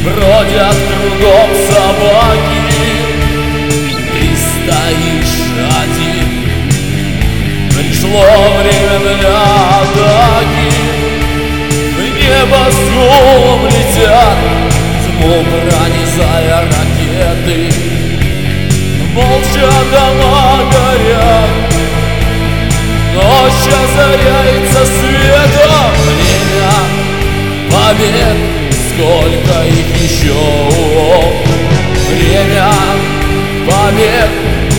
бродят кругом собаки. Ты стоишь один. Пришло время для атаки. В небо с гулом летят, тьму пронизая ракеты. Молча дома горят, ночь озаряется светом. Время побед, сколько их еще? Время побед,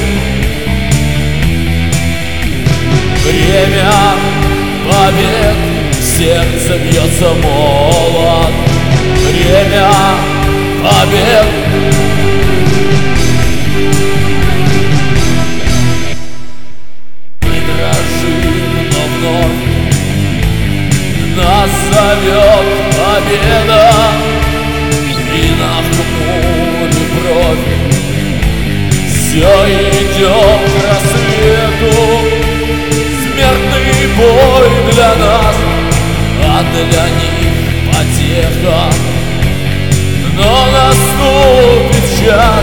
время побед, сердце бьется молот. Время побед. Мы дрожим, но вновь нас зовет победа. И на хмурую бровь все идет к рассвету. Смертный бой для нас, а для них потеха. Но наступит час,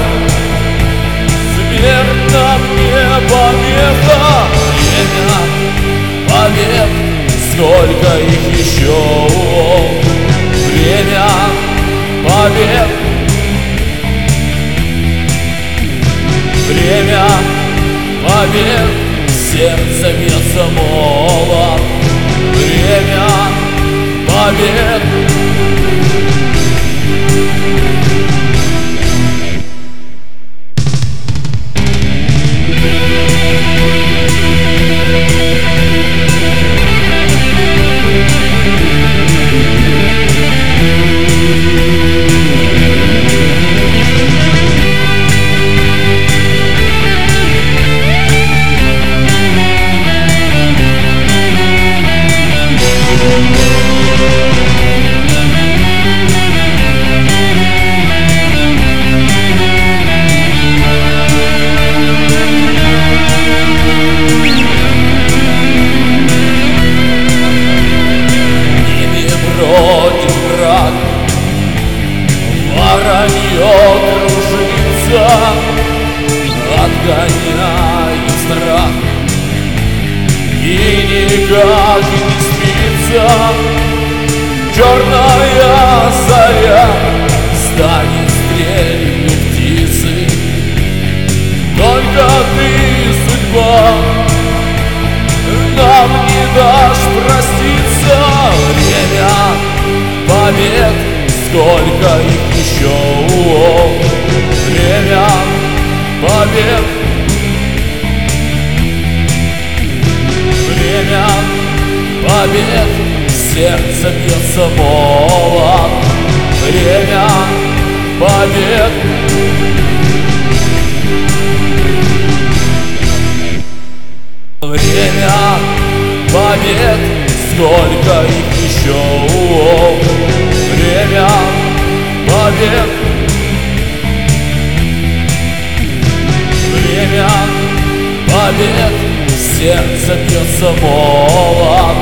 смерть нам не помеха. Время побед, сколько их еще? Время побед, время побед, сердце бьется молот. Время побед. Воронье кружится, отгоняет страх, и никак не спится. Черная заря станет стрелью птицы. Только ты, судьба, нам не дашь проститься. Время побед, сколько их еще? Время побед, время побед, сердце бьется молот. Время побед. Время побед, сколько их еще? Время побед, время побед, сердце бьется молот.